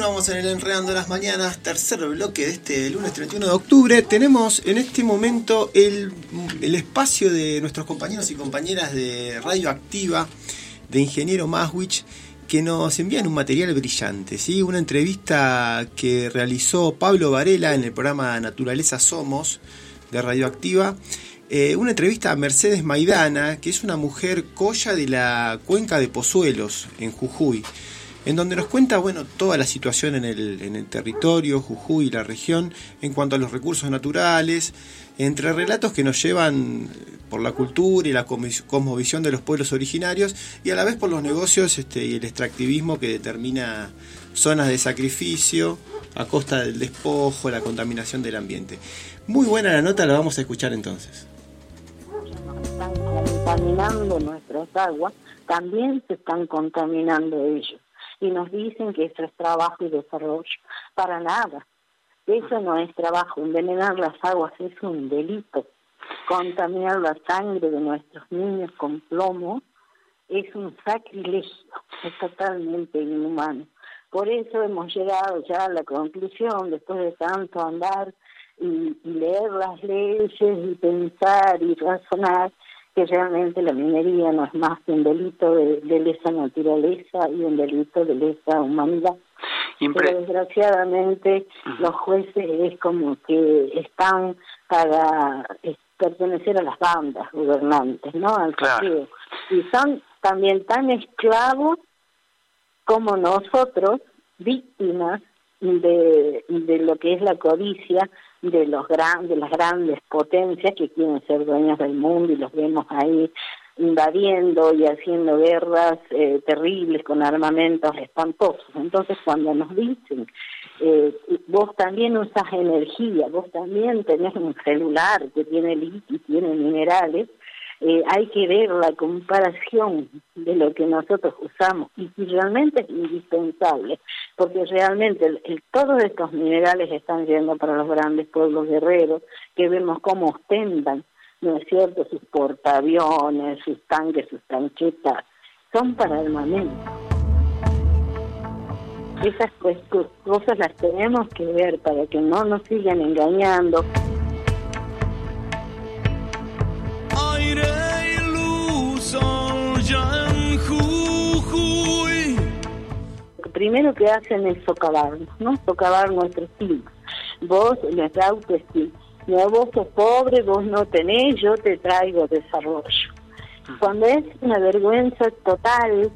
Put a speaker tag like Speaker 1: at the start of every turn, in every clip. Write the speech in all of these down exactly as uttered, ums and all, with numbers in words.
Speaker 1: Continuamos en el Enredando las Mañanas, tercer bloque de este lunes treinta y uno de octubre. Tenemos en este momento el, el espacio de nuestros compañeros y compañeras de Radio Activa, de Ingeniero Maswich, que nos envían un material brillante, ¿sí? Una entrevista que realizó Pablo Varela en el programa Naturaleza Somos de Radio Activa. Eh, una entrevista a Mercedes Maidana, que es una mujer colla de la cuenca de Pozuelos, en Jujuy, en donde nos cuenta, bueno, toda la situación en el, en el territorio, Jujuy y la región, en cuanto a los recursos naturales, entre relatos que nos llevan por la cultura y la cosmovisión de los pueblos originarios, y a la vez por los negocios este, y el extractivismo que determina zonas de sacrificio a costa del despojo, la contaminación del ambiente. Muy buena la nota, la vamos a escuchar entonces.
Speaker 2: Están contaminando nuestras aguas, también se están contaminando ellos. Y nos dicen que eso es trabajo y desarrollo. Para nada. Eso no es trabajo. Envenenar las aguas es un delito. Contaminar la sangre de nuestros niños con plomo es un sacrilegio. Es totalmente inhumano. Por eso hemos llegado ya a la conclusión, después de tanto andar y, y leer las leyes y pensar y razonar, que realmente la minería no es más que un delito de, de lesa naturaleza y un delito de lesa humanidad. Impre- Pero desgraciadamente uh-huh. los jueces es como que están para es, pertenecer a las bandas gobernantes, ¿no? Al
Speaker 3: claro.
Speaker 2: Y son también tan esclavos como nosotros, víctimas de, de lo que es la codicia de los gran, de las grandes potencias que quieren ser dueñas del mundo, y los vemos ahí invadiendo y haciendo guerras eh, terribles con armamentos espantosos. Entonces, cuando nos dicen eh, vos también usas energía, vos también tenés un celular que tiene litio y tiene minerales, Eh, hay que ver la comparación de lo que nosotros usamos y si realmente es indispensable, porque realmente el, el, todos estos minerales están yendo para los grandes pueblos guerreros, que vemos cómo ostentan, ¿no es cierto?, sus portaaviones, sus tanques, sus tanquetas, son para armamento. Esas pues, cosas las tenemos que ver para que no nos sigan engañando. Lo primero que hacen es socavarnos, ¿no? Socavar nuestro estima. Vos, nuestra autoestima. No, vos sos pobre, vos no tenés, yo te traigo desarrollo. Cuando es una vergüenza total,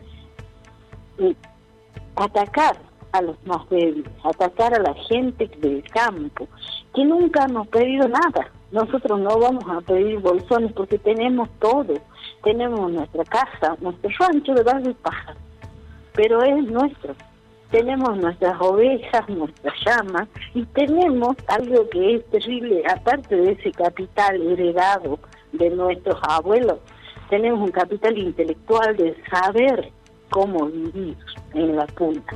Speaker 2: atacar a los más débiles, atacar a la gente del campo, que nunca hemos pedido nada. Nosotros no vamos a pedir bolsones porque tenemos todo. Tenemos nuestra casa, nuestro rancho de barro y paja, pero es nuestro. Tenemos nuestras ovejas, nuestras llamas, y tenemos algo que es terrible, aparte de ese capital heredado de nuestros abuelos, tenemos un capital intelectual de saber cómo vivir en la punta.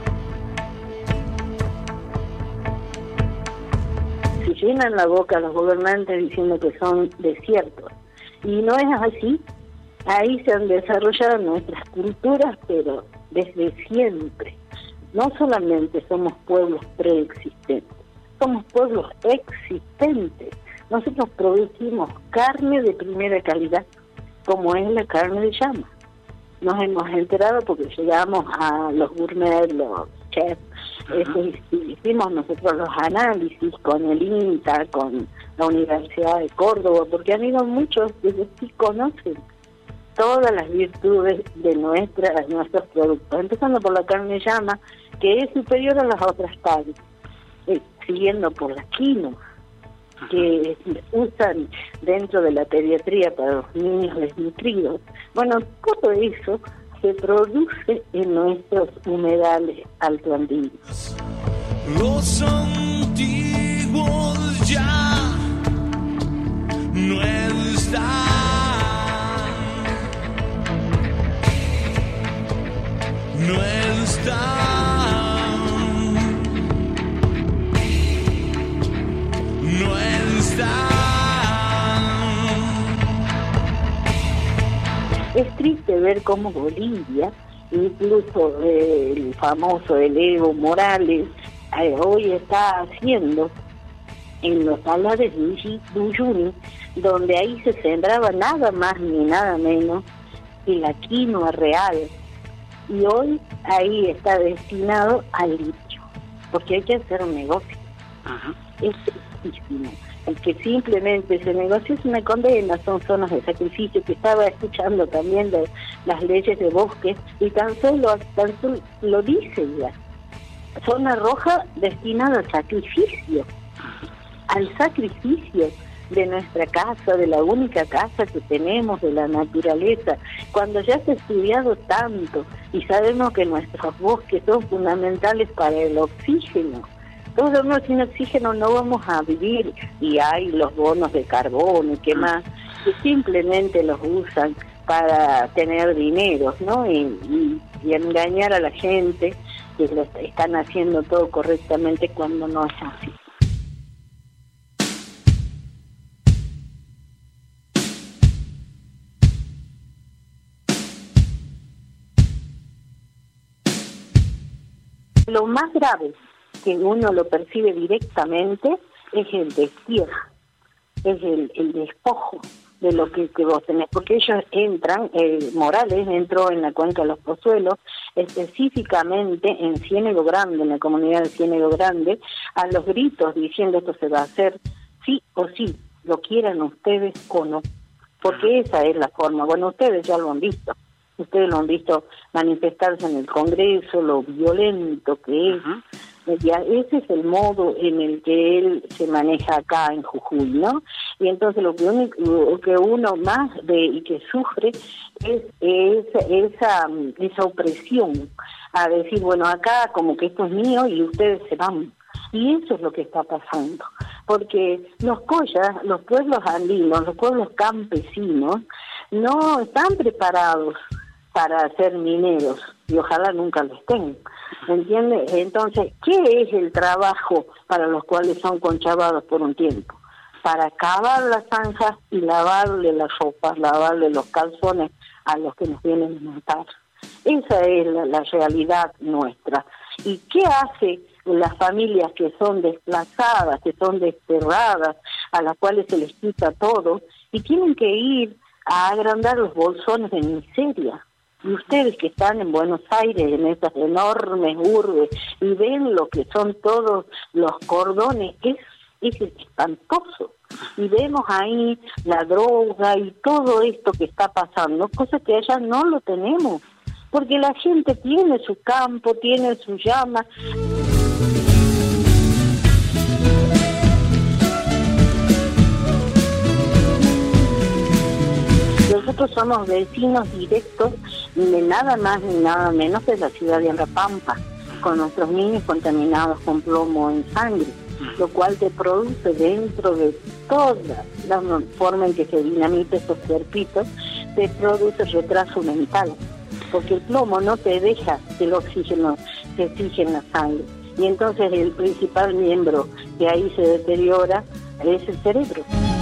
Speaker 2: Se llenan la boca los gobernantes diciendo que son desiertos, y no es así. Ahí se han desarrollado nuestras culturas, pero desde siempre. No solamente somos pueblos preexistentes, somos pueblos existentes. Nosotros producimos carne de primera calidad, como es la carne de llama. Nos hemos enterado porque llegamos a los gourmet, los chefs, uh-huh. hicimos nosotros los análisis con el INTA, con la Universidad de Córdoba, porque han ido muchos que sí conocen todas las virtudes de nuestra, nuestros productos, empezando por la carne de llama, que es superior a las otras carnes, eh, siguiendo por la quinoa, que usan dentro de la pediatría para los niños desnutridos. Bueno, todo eso se produce en nuestros humedales altoandinos.
Speaker 4: Los antiguos ya no están. No están, no están.
Speaker 2: Es triste ver cómo Bolivia, incluso eh, el famoso el Evo Morales, eh, hoy está haciendo en los salares de Uyuni, donde ahí se sembraba nada más ni nada menos que la quinoa real, y hoy ahí está destinado al litio, porque hay que hacer un negocio.
Speaker 3: Ajá.
Speaker 2: Es tristísimo. El que simplemente se negocia es una condena, son zonas de sacrificio, que estaba escuchando también de las leyes de bosque, y tan solo, tan solo lo dice ya. Zona roja destinada al sacrificio, al sacrificio de nuestra casa, de la única casa que tenemos, de la naturaleza. Cuando ya se ha estudiado tanto y sabemos que nuestros bosques son fundamentales para el oxígeno, todos no, sin oxígeno no vamos a vivir, y hay los bonos de carbono y qué más, que simplemente los usan para tener dinero, ¿no? Y, y, y engañar a la gente que lo están haciendo todo correctamente cuando no es así. Lo más grave que uno lo percibe directamente es el destierro, es el, el despojo de lo que, que vos tenés, porque ellos entran, eh, Morales entró en la cuenca de los Pozuelos, específicamente en Ciénego Grande, en la comunidad de Ciénego Grande, a los gritos diciendo esto se va a hacer sí o sí, lo quieran ustedes o no, porque esa es la forma. Bueno, ustedes ya lo han visto. Ustedes lo han visto manifestarse en el Congreso, lo violento que es. Uh-huh. Ya, ese es el modo en el que él se maneja acá en Jujuy, ¿no? Y entonces lo que uno, lo que uno más ve y que sufre es, es esa, esa opresión, a decir, bueno, acá como que esto es mío y ustedes se van. Y eso es lo que está pasando, porque los collas, los pueblos andinos, los pueblos campesinos, no están preparados para ser mineros, y ojalá nunca lo estén, ¿entiendes? Entonces, ¿qué es el trabajo para los cuales son conchavados por un tiempo? Para cavar las zanjas y lavarle las ropas, lavarle los calzones a los que nos vienen a matar. Esa es la, la realidad nuestra. ¿Y qué hace las familias que son desplazadas, que son desterradas, a las cuales se les quita todo, y tienen que ir a agrandar los bolsones de miseria? Y ustedes que están en Buenos Aires, en estas enormes urbes, y ven lo que son todos los cordones, es, es espantoso. Y vemos ahí la droga y todo esto que está pasando, cosa que allá no lo tenemos, porque la gente tiene su campo, tiene su llama. Nosotros somos vecinos directos de nada más ni nada menos que la ciudad de Abrapampa, con nuestros niños contaminados con plomo en sangre, lo cual te produce dentro de toda la forma en que se dinamita estos cuerpitos, te produce retraso mental, porque el plomo no te deja que el oxígeno se fije en la sangre, y entonces el principal miembro que ahí se deteriora es el cerebro.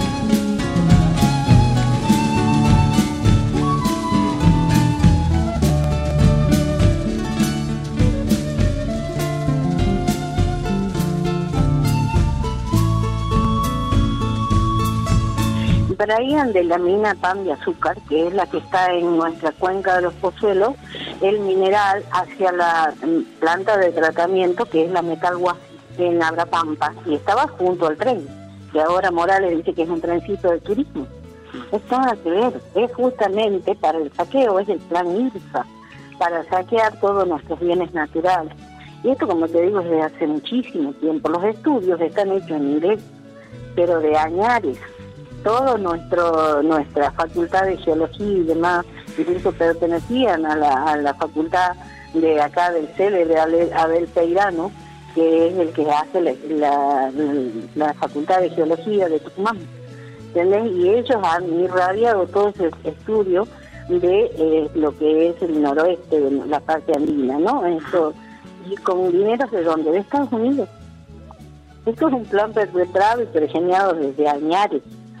Speaker 2: Traían de la mina Pan de Azúcar, que es la que está en nuestra cuenca de los Pozuelos, el mineral hacia la planta de tratamiento, que es la Metalguasi, en Abrapampa, y estaba junto al tren, que ahora Morales dice que es un trencito de turismo. Esto nada que ver, es justamente para el saqueo, es el plan IRSA, para saquear todos nuestros bienes naturales. Y esto, como te digo, es desde hace muchísimo tiempo. Los estudios están hechos en inglés, pero de añares. Todo nuestro nuestra facultad de geología y demás, incluso pertenecían a la, a la facultad de acá del C E L E de Abel Peirano, que es el que hace la, la, la facultad de geología de Tucumán, ¿entendés? Y ellos han irradiado todo ese estudio de eh, lo que es el noroeste, de la parte andina, ¿no? Esto, y con dineros de donde, de Estados Unidos. Esto es un plan perpetrado y pergeñado desde añares.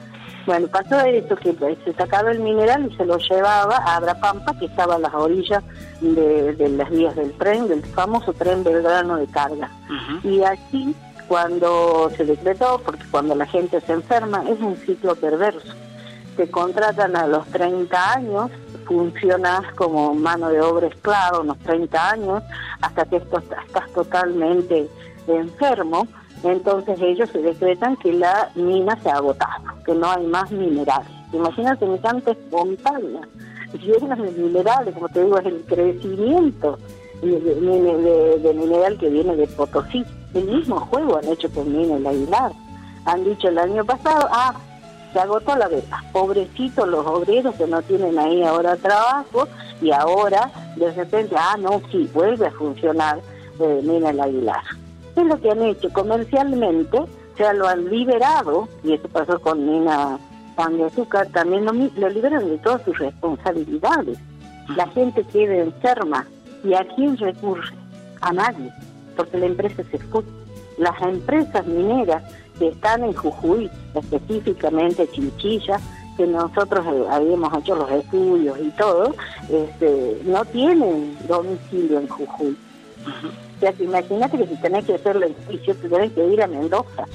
Speaker 2: Bueno, pasó esto, que se sacaba el mineral y se lo llevaba a Abrapampa, que estaba a las orillas de, de las vías del tren, del famoso tren Belgrano de carga. Uh-huh. Y aquí, cuando se decretó, porque cuando la gente se enferma, es un ciclo perverso. Te contratan a los treinta años, funcionas como mano de obra esclava unos treinta años, hasta que esto, estás totalmente enfermo. Entonces ellos se decretan que la mina se ha agotado, que no hay más minerales. Imagínate, semejantes montañas llenas de minerales, como te digo, es el crecimiento de, de, de, de mineral que viene de Potosí. El mismo juego han hecho con Mina El Aguilar. Han dicho el año pasado, ah, se agotó la venta. Pobrecitos los obreros que no tienen ahí ahora trabajo, y ahora de repente, ah, no, sí, vuelve a funcionar eh, Mina El Aguilar. Es lo que han hecho comercialmente, o sea, lo han liberado, y eso pasó con Mina Pan de Azúcar, también lo, lo liberan de todas sus responsabilidades. La gente queda enferma, ¿y a quién recurre? A nadie, porque la empresa se fue. Las empresas mineras que están en Jujuy, específicamente Chinchilla, que nosotros habíamos hecho los estudios y todo, este, no tienen domicilio en Jujuy. Uh-huh. O sea, imagínate que si tenés que hacerle el juicio, te tenés que ir a Mendoza.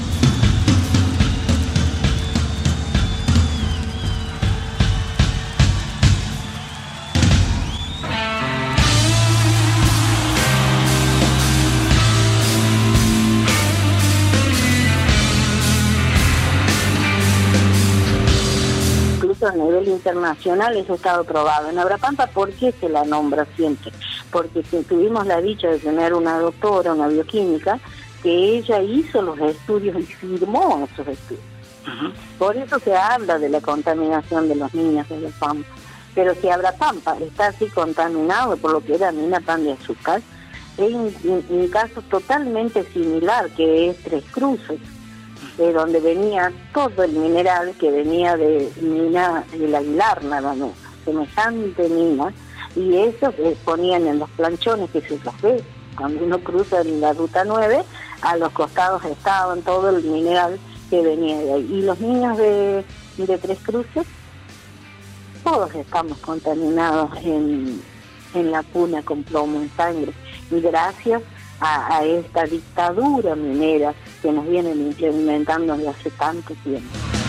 Speaker 2: A nivel internacional eso ha estado probado. En Abrapampa, ¿por qué se la nombra siempre? Porque tuvimos la dicha de tener una doctora, una bioquímica, que ella hizo los estudios y firmó esos estudios. Uh-huh. Por eso se habla de la contaminación de los niños de la Pampa. Pero si Abrapampa está así contaminado por lo que era Mina Pan de Azúcar, es un, un, un caso totalmente similar, que es Tres Cruces, de donde venía todo el mineral que venía de Mina El Aguilar, nada más, semejante mina, y eso que ponían en los planchones que se los ve cuando uno cruza en la ruta nueve, a los costados estaban todo el mineral que venía de ahí. Y los niños de, de Tres Cruces, todos estamos contaminados en, en la puna con plomo en sangre, y gracias a, a esta dictadura minera que nos vienen implementando desde hace tanto tiempo.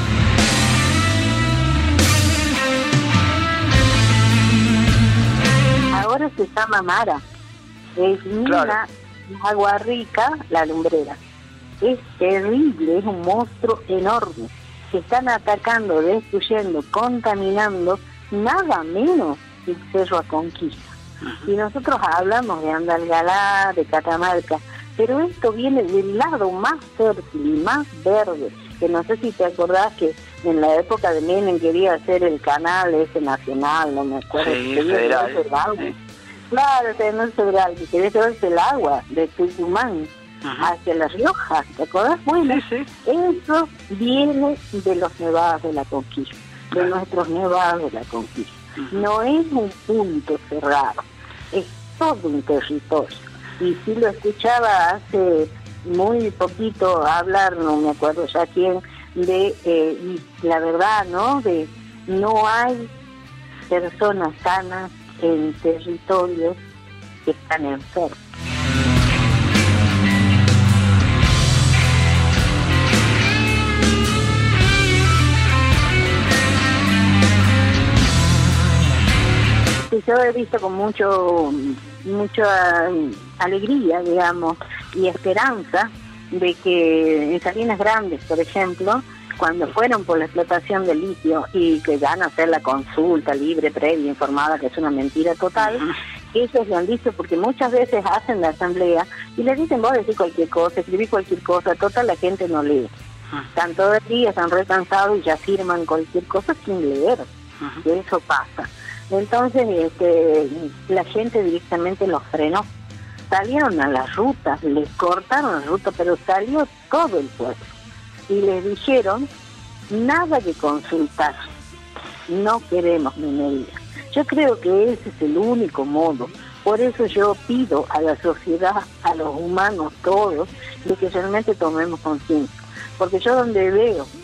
Speaker 2: Ahora se llama Mara, es Mina, claro. Agua Rica, la lumbrera. Es terrible, es un monstruo enorme. Se están atacando, destruyendo, contaminando, nada menos que el Cerro Aconquista. Y nosotros hablamos de Andalgalá, de Catamarca, pero esto viene del lado más fértil y más verde, que no sé si te acordás que en la época de Menem quería hacer el canal ese nacional, no me acuerdo,
Speaker 3: sí,
Speaker 2: quería
Speaker 3: federal,
Speaker 2: el agua.
Speaker 3: Sí.
Speaker 2: Claro, no es federal, que quería llevarse el agua de Tucumán uh-huh. hacia La Rioja, ¿te acordás? Bueno, sí, sí. Eso viene de los nevados de la conquista, de nuestros nevados de la conquista. Uh-huh. No es un punto cerrado, es todo un territorio. Y sí lo escuchaba hace muy poquito hablar, no me acuerdo ya quién, de eh, la verdad, ¿no? De no hay personas sanas en territorios que están enfermos. Y yo he visto con mucho mucha alegría, digamos, y esperanza de que en Salinas Grandes, por ejemplo, cuando fueron por la explotación del litio y que van a hacer la consulta libre, previa, informada, que es una mentira total, ellos lo han dicho porque muchas veces hacen la asamblea y le dicen, vos decís cualquier cosa, escribí cualquier cosa, total la gente no lee. Están todo el día, están recansados y ya firman cualquier cosa sin leer. Y eso pasa. Entonces este, la gente directamente los frenó. Salieron a las rutas, les cortaron la ruta, pero salió todo el pueblo. Y les dijeron, nada que consultar, no queremos minería. Yo creo que ese es el único modo. Por eso yo pido a la sociedad, a los humanos todos, de que realmente tomemos conciencia. Porque yo donde veo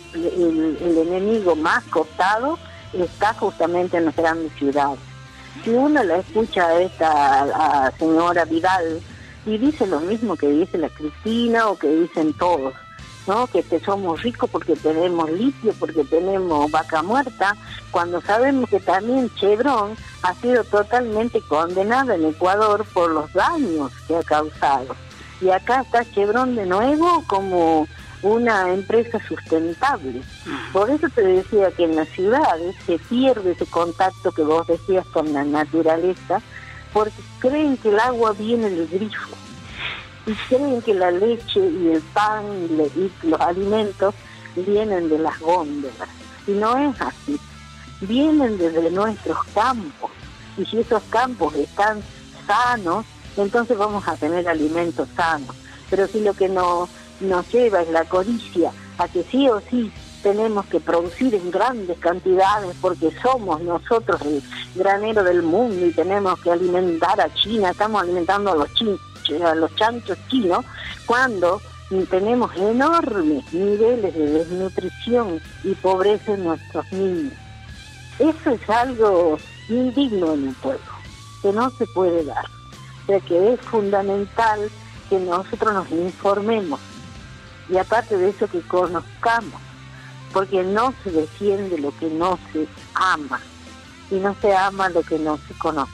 Speaker 2: el, el enemigo más costado está justamente en las grandes ciudades. Si uno la escucha a esta a señora Vidal y dice lo mismo que dice la Cristina o que dicen todos, ¿no? Que te somos ricos porque tenemos litio, porque tenemos vaca muerta, cuando sabemos que también Chevron ha sido totalmente condenada en Ecuador por los daños que ha causado. Y acá está Chevron de nuevo como una empresa sustentable. Por eso te decía que en las ciudades se pierde ese contacto que vos decías con la naturaleza, porque creen que el agua viene del grifo y creen que la leche y el pan y, le, y los alimentos vienen de las góndolas, y no es así. Vienen desde nuestros campos, y si esos campos están sanos, entonces vamos a tener alimentos sanos. Pero si lo que nos, nos lleva es la codicia a que sí o sí tenemos que producir en grandes cantidades porque somos nosotros el granero del mundo y tenemos que alimentar a China, estamos alimentando a los, chin, a los chanchos chinos, cuando tenemos enormes niveles de desnutrición y pobreza en nuestros niños. Eso es algo indigno en un pueblo, que no se puede dar. O sea que es fundamental que nosotros nos informemos y aparte de eso que conozcamos, porque no se defiende lo que no se ama y no se ama lo que no se conoce.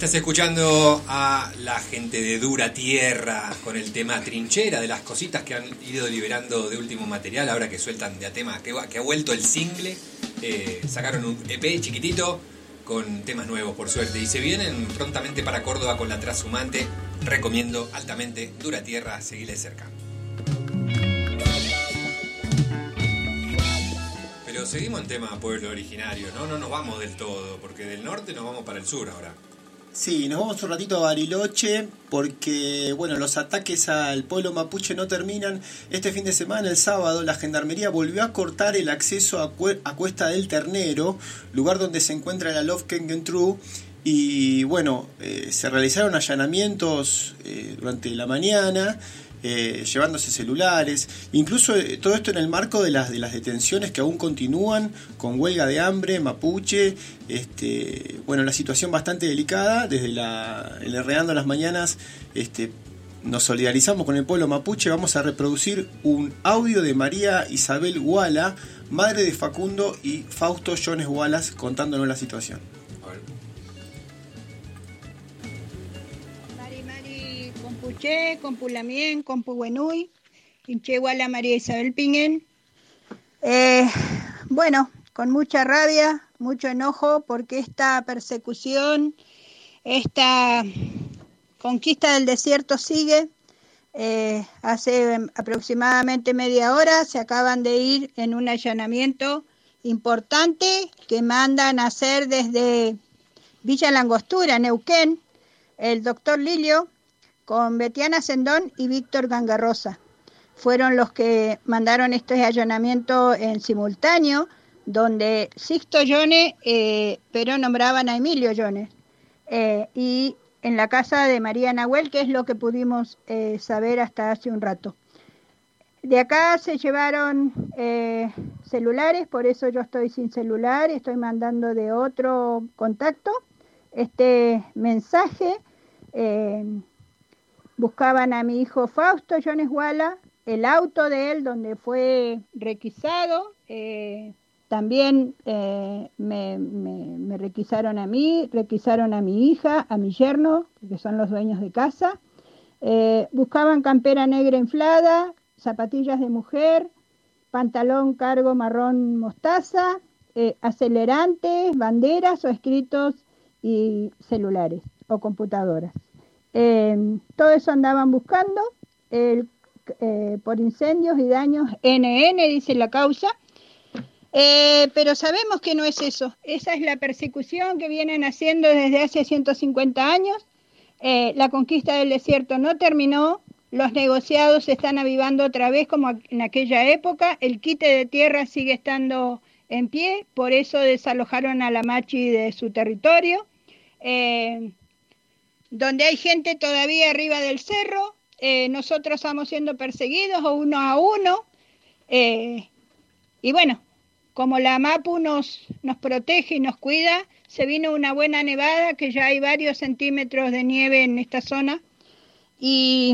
Speaker 3: Estás escuchando a la gente de Dura Tierra con el tema Trinchera, de las cositas que han ido liberando de último material, ahora que sueltan de a tema, que, que ha vuelto el single. Eh, sacaron un E P chiquitito con temas nuevos, por suerte, y se vienen prontamente para Córdoba con la Trashumante. Recomiendo altamente Dura Tierra, seguirle cerca. Pero seguimos en tema pueblo originario, ¿no? No nos vamos del todo, porque del norte nos vamos para el sur ahora.
Speaker 1: Sí, nos vamos un ratito a Bariloche porque, bueno, los ataques al pueblo mapuche no terminan. Este fin de semana, el sábado, la Gendarmería volvió a cortar el acceso a, Cue- a Cuesta del Ternero, lugar donde se encuentra la Lofkengentrue. Y, bueno, eh, se realizaron allanamientos eh, durante la mañana, eh, llevándose celulares. Incluso eh, todo esto en el marco de las, de las detenciones que aún continúan, con huelga de hambre, mapuche. Este, bueno, la situación bastante delicada. Desde la, el Enredando las Mañanas este, nos solidarizamos con el pueblo mapuche. Vamos a reproducir un audio de María Isabel Guala, madre de Facundo y Fausto Jones Wallace, contándonos la situación.
Speaker 5: Mari Mari Compuché, Compulamien, Compuhuenuy, Inche Guala María Isabel Piñén. Eh, bueno, con mucha rabia, mucho enojo, porque esta persecución, esta conquista del desierto sigue. Eh, hace aproximadamente media hora se acaban de ir en un allanamiento importante que mandan a hacer desde Villa Langostura, Neuquén, el doctor Lilio, con Betiana Sendón y Víctor Gangarrosa. Fueron los que mandaron este allanamiento en simultáneo, donde Sixto Yone, eh, pero nombraban a Emilio Yone, eh, y en la casa de María Nahuel, que es lo que pudimos eh, saber hasta hace un rato. De acá se llevaron eh, celulares, por eso yo estoy sin celular, estoy mandando de otro contacto este mensaje. Eh, buscaban a mi hijo Fausto Jones Guala, el auto de él donde fue requisado, eh, también eh, me, me, me requisaron a mí, requisaron a mi hija, a mi yerno, que son los dueños de casa. Eh, buscaban campera negra inflada, zapatillas de mujer, pantalón cargo marrón mostaza, eh, acelerantes, banderas o escritos y celulares o computadoras. Eh, todo eso andaban buscando el, eh, por incendios y daños N N, dice la causa. Eh, pero sabemos que no es eso. Esa es la persecución que vienen haciendo desde hace ciento cincuenta años. Eh, la conquista del desierto no terminó. Los negociados se están avivando otra vez como en aquella época. El quite de tierra sigue estando en pie. Por eso desalojaron a la Machi de su territorio. Eh, donde hay gente todavía arriba del cerro, eh, nosotros estamos siendo perseguidos o uno a uno. Eh, y bueno, como la MAPU nos, nos protege y nos cuida, se vino una buena nevada, que ya hay varios centímetros de nieve en esta zona. Y,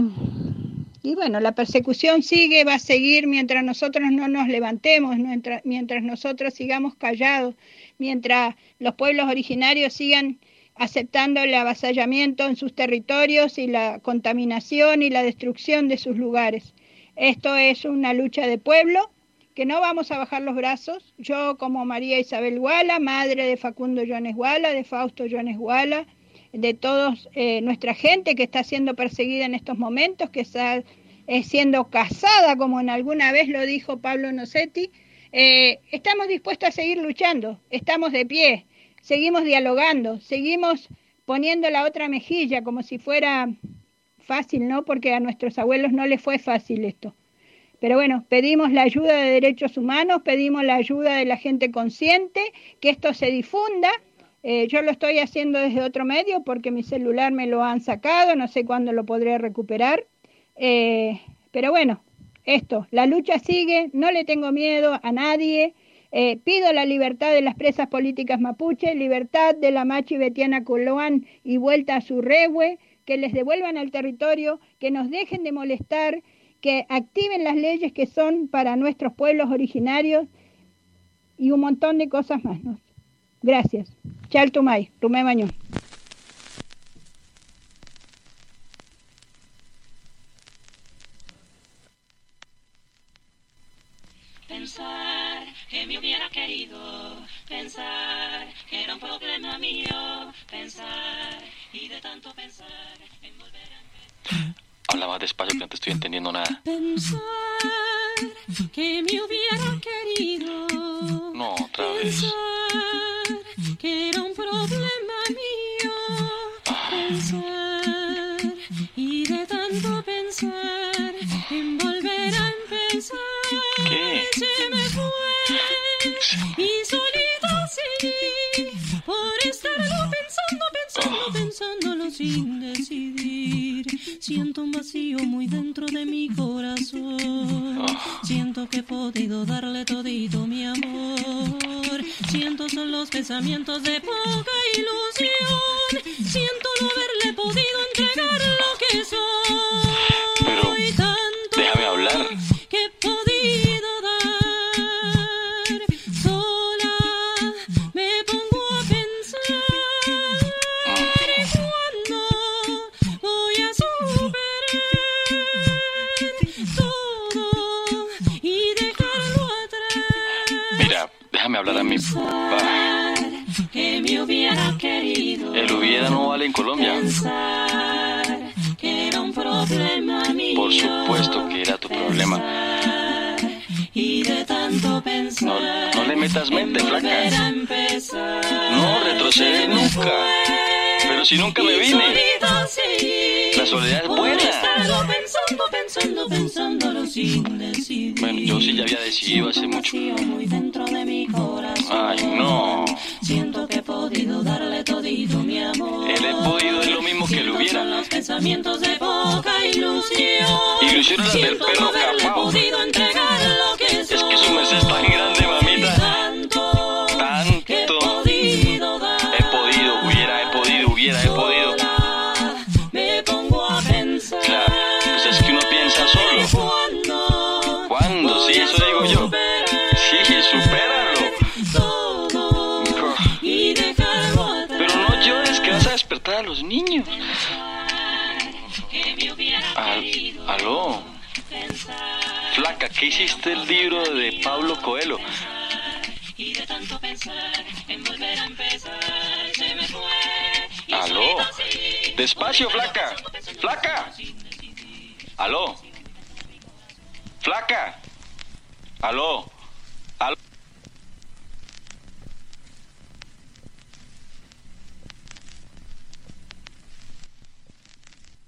Speaker 5: y bueno, la persecución sigue, va a seguir mientras nosotros no nos levantemos, mientras, mientras nosotros sigamos callados, mientras los pueblos originarios sigan aceptando el avasallamiento en sus territorios y la contaminación y la destrucción de sus lugares. Esto es una lucha de pueblo, que no vamos a bajar los brazos. Yo, como María Isabel Guala, madre de Facundo Jones Guala, de Fausto Jones Guala, de toda eh, nuestra gente que está siendo perseguida en estos momentos, que está eh, siendo cazada, como en alguna vez lo dijo Pablo Nocetti, eh, estamos dispuestos a seguir luchando, estamos de pie, seguimos dialogando, seguimos poniendo la otra mejilla como si fuera fácil, ¿no? Porque a nuestros abuelos no les fue fácil esto. Pero bueno, pedimos la ayuda de derechos humanos, pedimos la ayuda de la gente consciente, que esto se difunda. Eh, yo lo estoy haciendo desde otro medio porque mi celular me lo han sacado, no sé cuándo lo podré recuperar. Eh, pero bueno, esto, la lucha sigue, no le tengo miedo a nadie. Eh, pido la libertad de las presas políticas mapuche, libertad de la Machi Betiana Coloán y vuelta a su rehue, que les devuelvan al territorio, que nos dejen de molestar, que activen las leyes que son para nuestros pueblos originarios y un montón de cosas más, ¿no? Gracias. Chaltumay, Rumé Mañón.
Speaker 6: pensar que era un problema mío, pensar y de tanto pensar en volver a...
Speaker 7: Habla más despacio que no te estoy entendiendo nada.
Speaker 6: Pensar que me hubiera querido.
Speaker 7: No, otra vez.
Speaker 6: Pensar que era un problema mío. Pensar y de tanto pensar en volver a empezar.
Speaker 7: ¿Qué?
Speaker 6: Se me fue y solito seguí por estarlo pensando, pensando,
Speaker 7: Oh.
Speaker 6: pensándolo sin decidir. Siento un vacío muy dentro de mi corazón.
Speaker 7: Oh.
Speaker 6: Siento que he podido darle todito mi amor. Siento son los pensamientos de poca ilusión. Siento no haberle podido entregar lo que soy.
Speaker 7: Pero,
Speaker 6: tanto
Speaker 7: déjame hablar.
Speaker 6: que he podido dar. Sola me pongo a pensar. ¿Cuándo voy a superar todo y dejarlo atrás?
Speaker 7: Mira, déjame hablar a mi... Ah,
Speaker 6: Que me hubiera querido.
Speaker 7: el hubiera no vale en Colombia.
Speaker 6: Pensar que era un problema mío.
Speaker 7: Por supuesto que era tu problema.
Speaker 6: Y de tanto pensar.
Speaker 7: No, no le metas mente,
Speaker 6: en volver
Speaker 7: flaca.
Speaker 6: a empezar.
Speaker 7: No retroceder
Speaker 6: Se me
Speaker 7: nunca.
Speaker 6: fue.
Speaker 7: Pero si nunca me
Speaker 6: Y
Speaker 7: vine.
Speaker 6: solito seguí.
Speaker 7: La soledad es
Speaker 6: Por
Speaker 7: buena.
Speaker 6: estarlo pensando, pensando, pensándolo sin decidir.
Speaker 7: Bueno, yo sí ya había decidido hace mucho.
Speaker 6: Siento un vacío muy dentro de mi corazón.
Speaker 7: Ay, no.
Speaker 6: Siento que he podido darle todito mi amor.
Speaker 7: El he podido es lo mismo que el
Speaker 6: Siento
Speaker 7: hubiera.
Speaker 6: son los pensamientos de poca ilusión.
Speaker 7: Ilusiones las del
Speaker 6: Siento
Speaker 7: perro
Speaker 6: no haberle
Speaker 7: capao.
Speaker 6: podido entregar lo que soy.
Speaker 7: Es que su merced es tan grande, mamita.
Speaker 6: Tanto,
Speaker 7: Tanto.
Speaker 6: que he podido dar.
Speaker 7: He podido, hubiera, he podido, hubiera, he podido.
Speaker 6: Sola me pongo a pensar.
Speaker 7: Claro, pues es que uno piensa solo.
Speaker 6: ¿Cuándo?
Speaker 7: ¿Cuándo? Sí,
Speaker 6: voy a
Speaker 7: eso digo yo.
Speaker 6: superar
Speaker 7: Sí, supéralo.
Speaker 6: todo y dejarlo atrás.
Speaker 7: Pero no llores que vas a despertar a los niños.
Speaker 6: Que me hubiera
Speaker 7: Al-
Speaker 6: querido.
Speaker 7: aló.
Speaker 6: Pensar
Speaker 7: Flaca, ¿qué hiciste el libro de Pablo Coelho?
Speaker 6: y de tanto pensar en volver a empezar se me fue. Y
Speaker 7: Aló.
Speaker 6: solita seguí.
Speaker 7: Despacio, flaca. Flaca. Aló. Flaca. Aló.